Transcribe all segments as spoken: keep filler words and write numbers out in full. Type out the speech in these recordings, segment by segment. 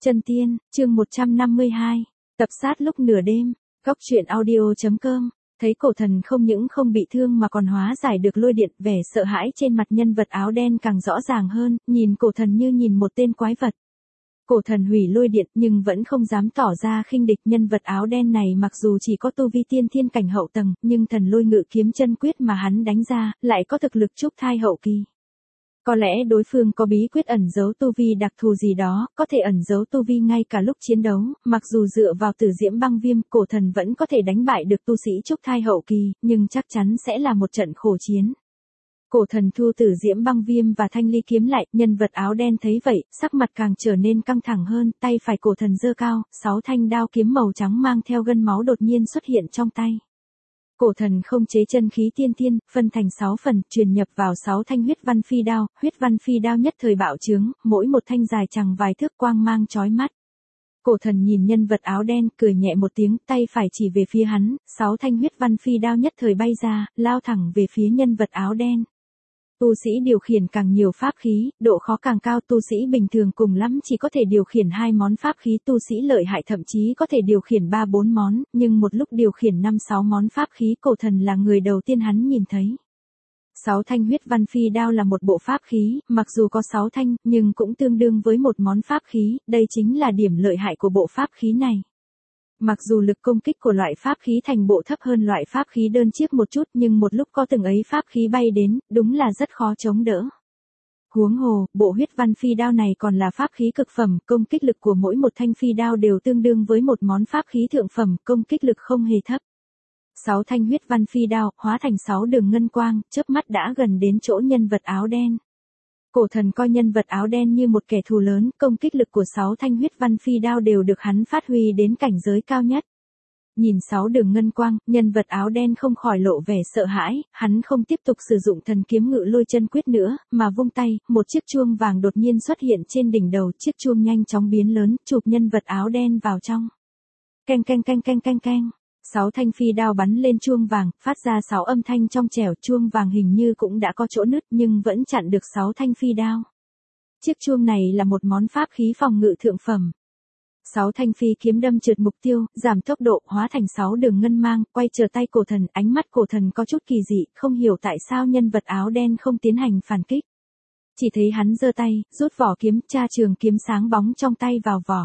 Chân tiên, chương một trăm năm mươi hai, tập sát lúc nửa đêm, góc truyện audio.com, thấy cổ thần không những không bị thương mà còn hóa giải được lôi điện, vẻ sợ hãi trên mặt nhân vật áo đen càng rõ ràng hơn, nhìn cổ thần như nhìn một tên quái vật. Cổ thần hủy lôi điện nhưng vẫn không dám tỏ ra khinh địch. Nhân vật áo đen này mặc dù chỉ có tu vi tiên thiên cảnh hậu tầng, nhưng thần lôi ngự kiếm chân quyết mà hắn đánh ra, lại có thực lực trúc thai hậu kỳ. Có lẽ đối phương có bí quyết ẩn giấu tu vi đặc thù gì đó, có thể ẩn giấu tu vi ngay cả lúc chiến đấu, mặc dù dựa vào tử diễm băng viêm, cổ thần vẫn có thể đánh bại được tu sĩ trúc thai hậu kỳ, nhưng chắc chắn sẽ là một trận khổ chiến. Cổ thần thu tử diễm băng viêm và thanh ly kiếm lại, nhân vật áo đen thấy vậy, sắc mặt càng trở nên căng thẳng hơn, tay phải cổ thần giơ cao, sáu thanh đao kiếm màu trắng mang theo gân máu đột nhiên xuất hiện trong tay. Cổ thần không chế chân khí tiên thiên, phân thành sáu phần, truyền nhập vào sáu thanh huyết văn phi đao, huyết văn phi đao nhất thời bạo trướng, mỗi một thanh dài chằng vài thước, quang mang chói mắt. Cổ thần nhìn nhân vật áo đen, cười nhẹ một tiếng, tay phải chỉ về phía hắn, sáu thanh huyết văn phi đao nhất thời bay ra, lao thẳng về phía nhân vật áo đen. Tu sĩ điều khiển càng nhiều pháp khí, độ khó càng cao, tu sĩ bình thường cùng lắm chỉ có thể điều khiển hai món pháp khí, tu sĩ lợi hại thậm chí có thể điều khiển ba bốn món, nhưng một lúc điều khiển năm sáu món pháp khí, cổ thần là người đầu tiên hắn nhìn thấy. Sáu thanh huyết văn phi đao là một bộ pháp khí, mặc dù có sáu thanh, nhưng cũng tương đương với một món pháp khí, đây chính là điểm lợi hại của bộ pháp khí này. Mặc dù lực công kích của loại pháp khí thành bộ thấp hơn loại pháp khí đơn chiếc một chút, nhưng một lúc có từng ấy pháp khí bay đến, đúng là rất khó chống đỡ. Huống hồ, bộ huyết văn phi đao này còn là pháp khí cực phẩm, công kích lực của mỗi một thanh phi đao đều tương đương với một món pháp khí thượng phẩm, công kích lực không hề thấp. Sáu thanh huyết văn phi đao, hóa thành sáu đường ngân quang, chớp mắt đã gần đến chỗ nhân vật áo đen. Cổ thần coi nhân vật áo đen như một kẻ thù lớn, công kích lực của sáu thanh huyết văn phi đao đều được hắn phát huy đến cảnh giới cao nhất. Nhìn sáu đường ngân quang, nhân vật áo đen không khỏi lộ vẻ sợ hãi, hắn không tiếp tục sử dụng thần kiếm ngự lôi chân quyết nữa, mà vung tay, một chiếc chuông vàng đột nhiên xuất hiện trên đỉnh đầu, chiếc chuông nhanh chóng biến lớn, chụp nhân vật áo đen vào trong. Keng keng keng keng keng keng. Sáu thanh phi đao bắn lên chuông vàng, phát ra sáu âm thanh trong trẻo, chuông vàng hình như cũng đã có chỗ nứt nhưng vẫn chặn được sáu thanh phi đao. Chiếc chuông này là một món pháp khí phòng ngự thượng phẩm. Sáu thanh phi kiếm đâm trượt mục tiêu, giảm tốc độ, hóa thành sáu đường ngân mang, quay trở tay cổ thần, ánh mắt cổ thần có chút kỳ dị, không hiểu tại sao nhân vật áo đen không tiến hành phản kích. Chỉ thấy hắn giơ tay, rút vỏ kiếm, tra trường kiếm sáng bóng trong tay vào vỏ.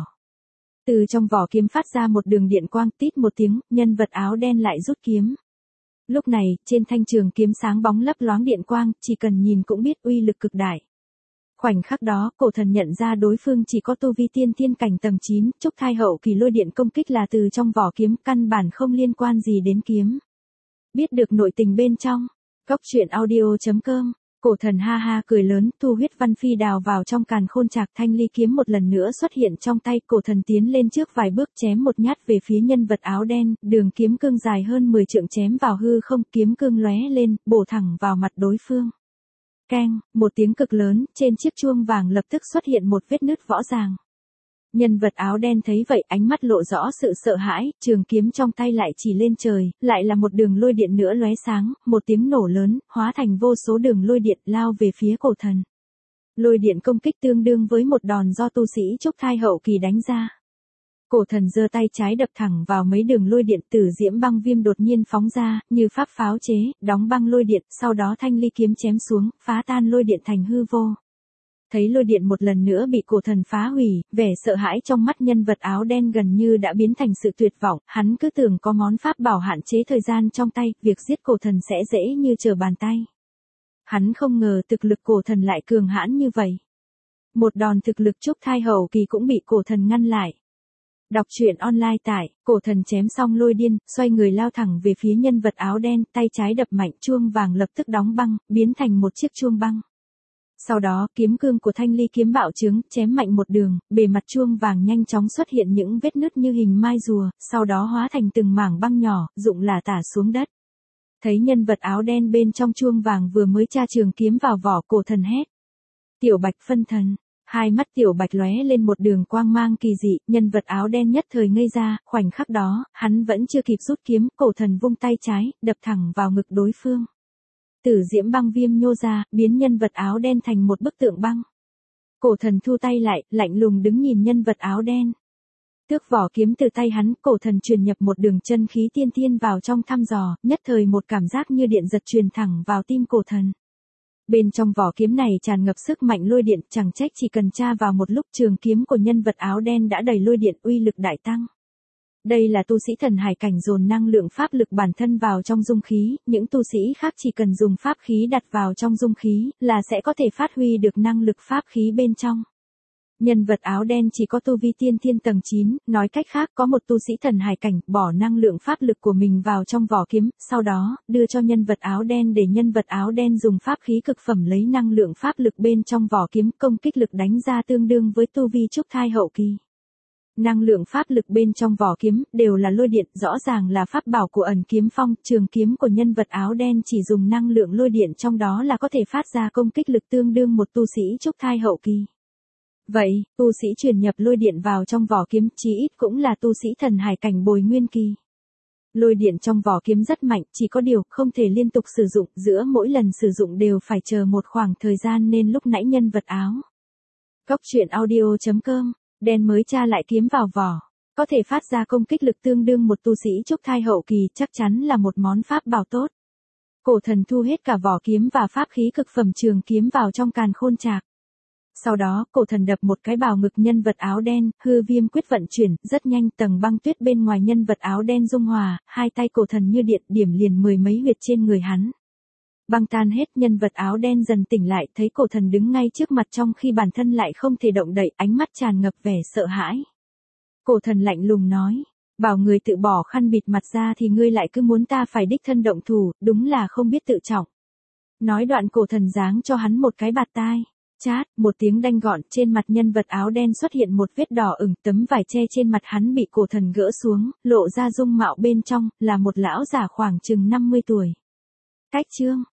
Từ trong vỏ kiếm phát ra một đường điện quang, tít một tiếng, nhân vật áo đen lại rút kiếm. Lúc này, trên thanh trường kiếm sáng bóng lấp loáng điện quang, chỉ cần nhìn cũng biết uy lực cực đại. Khoảnh khắc đó, cổ thần nhận ra đối phương chỉ có tu vi tiên thiên cảnh tầng chín, trúc thai hậu kỳ, lôi điện công kích là từ trong vỏ kiếm, căn bản không liên quan gì đến kiếm. Biết được nội tình bên trong, góc truyện audio.com. Cổ thần ha ha cười lớn, thu huyết văn phi đào vào trong càn khôn trạc, thanh ly kiếm một lần nữa xuất hiện trong tay, cổ thần tiến lên trước vài bước, chém một nhát về phía nhân vật áo đen, đường kiếm cương dài hơn mười trượng chém vào hư không, kiếm cương lóe lên, bổ thẳng vào mặt đối phương. Keng, một tiếng cực lớn, trên chiếc chuông vàng lập tức xuất hiện một vết nứt rõ ràng. Nhân vật áo đen thấy vậy, ánh mắt lộ rõ sự sợ hãi, trường kiếm trong tay lại chỉ lên trời, lại là một đường lôi điện nữa lóe sáng, một tiếng nổ lớn, hóa thành vô số đường lôi điện lao về phía cổ thần. Lôi điện công kích tương đương với một đòn do tu sĩ trúc thai hậu kỳ đánh ra. Cổ thần giơ tay trái đập thẳng vào mấy đường lôi điện, tử diễm băng viêm đột nhiên phóng ra, như pháp pháo chế, đóng băng lôi điện, sau đó thanh ly kiếm chém xuống, phá tan lôi điện thành hư vô. Thấy lôi điện một lần nữa bị cổ thần phá hủy, vẻ sợ hãi trong mắt nhân vật áo đen gần như đã biến thành sự tuyệt vọng, hắn cứ tưởng có món pháp bảo hạn chế thời gian trong tay, việc giết cổ thần sẽ dễ như trở bàn tay. Hắn không ngờ thực lực cổ thần lại cường hãn như vậy. Một đòn thực lực trúc thai hậu kỳ cũng bị cổ thần ngăn lại. Đọc truyện online tại, cổ thần chém xong lôi điên, xoay người lao thẳng về phía nhân vật áo đen, tay trái đập mạnh, chuông vàng lập tức đóng băng, biến thành một chiếc chuông băng. Sau đó, kiếm cương của thanh ly kiếm bạo trướng, chém mạnh một đường, bề mặt chuông vàng nhanh chóng xuất hiện những vết nứt như hình mai rùa, sau đó hóa thành từng mảng băng nhỏ, rụng lả tả xuống đất. Thấy nhân vật áo đen bên trong chuông vàng vừa mới tra trường kiếm vào vỏ, cổ thần hét. Tiểu Bạch phân thần. Hai mắt Tiểu Bạch lóe lên một đường quang mang kỳ dị, nhân vật áo đen nhất thời ngây ra, khoảnh khắc đó, hắn vẫn chưa kịp rút kiếm, cổ thần vung tay trái, đập thẳng vào ngực đối phương. Tử diễm băng viêm nhô ra, biến nhân vật áo đen thành một bức tượng băng. Cổ thần thu tay lại, lạnh lùng đứng nhìn nhân vật áo đen. Tước vỏ kiếm từ tay hắn, cổ thần truyền nhập một đường chân khí tiên tiên vào trong thăm dò, nhất thời một cảm giác như điện giật truyền thẳng vào tim cổ thần. Bên trong vỏ kiếm này tràn ngập sức mạnh lôi điện, chẳng trách chỉ cần tra vào một lúc trường kiếm của nhân vật áo đen đã đầy lôi điện, uy lực đại tăng. Đây là tu sĩ thần hải cảnh dồn năng lượng pháp lực bản thân vào trong dung khí, những tu sĩ khác chỉ cần dùng pháp khí đặt vào trong dung khí là sẽ có thể phát huy được năng lực pháp khí bên trong. Nhân vật áo đen chỉ có tu vi tiên thiên tầng chín, nói cách khác có một tu sĩ thần hải cảnh bỏ năng lượng pháp lực của mình vào trong vỏ kiếm, sau đó đưa cho nhân vật áo đen để nhân vật áo đen dùng pháp khí cực phẩm lấy năng lượng pháp lực bên trong vỏ kiếm, công kích lực đánh ra tương đương với tu vi trúc thai hậu kỳ. Năng lượng pháp lực bên trong vỏ kiếm đều là lôi điện, rõ ràng là pháp bảo của ẩn kiếm phong, trường kiếm của nhân vật áo đen chỉ dùng năng lượng lôi điện trong đó là có thể phát ra công kích lực tương đương một tu sĩ trúc thai hậu kỳ. Vậy, tu sĩ truyền nhập lôi điện vào trong vỏ kiếm chí ít cũng là tu sĩ thần hải cảnh bồi nguyên kỳ. Lôi điện trong vỏ kiếm rất mạnh, chỉ có điều không thể liên tục sử dụng, giữa mỗi lần sử dụng đều phải chờ một khoảng thời gian nên lúc nãy nhân vật áo. Cốc truyện audio chấm com, đen mới tra lại kiếm vào vỏ, có thể phát ra công kích lực tương đương một tu sĩ trúc thai hậu kỳ, chắc chắn là một món pháp bảo tốt. Cổ thần thu hết cả vỏ kiếm và pháp khí cực phẩm trường kiếm vào trong càn khôn trạc. Sau đó, cổ thần đập một cái vào ngực nhân vật áo đen, hư viêm quyết vận chuyển, rất nhanh tầng băng tuyết bên ngoài nhân vật áo đen dung hòa, hai tay cổ thần như điện điểm liền mười mấy huyệt trên người hắn. Băng tan hết, nhân vật áo đen dần tỉnh lại, thấy cổ thần đứng ngay trước mặt trong khi bản thân lại không thể động đậy, ánh mắt tràn ngập vẻ sợ hãi. Cổ thần lạnh lùng nói, bảo người tự bỏ khăn bịt mặt ra thì ngươi lại cứ muốn ta phải đích thân động thủ, đúng là không biết tự trọng. Nói đoạn cổ thần giáng cho hắn một cái bạt tai. Chát, một tiếng đanh gọn, trên mặt nhân vật áo đen xuất hiện một vết đỏ ửng, tấm vải che trên mặt hắn bị cổ thần gỡ xuống, lộ ra dung mạo bên trong, là một lão già khoảng chừng năm mươi tuổi. Cách chương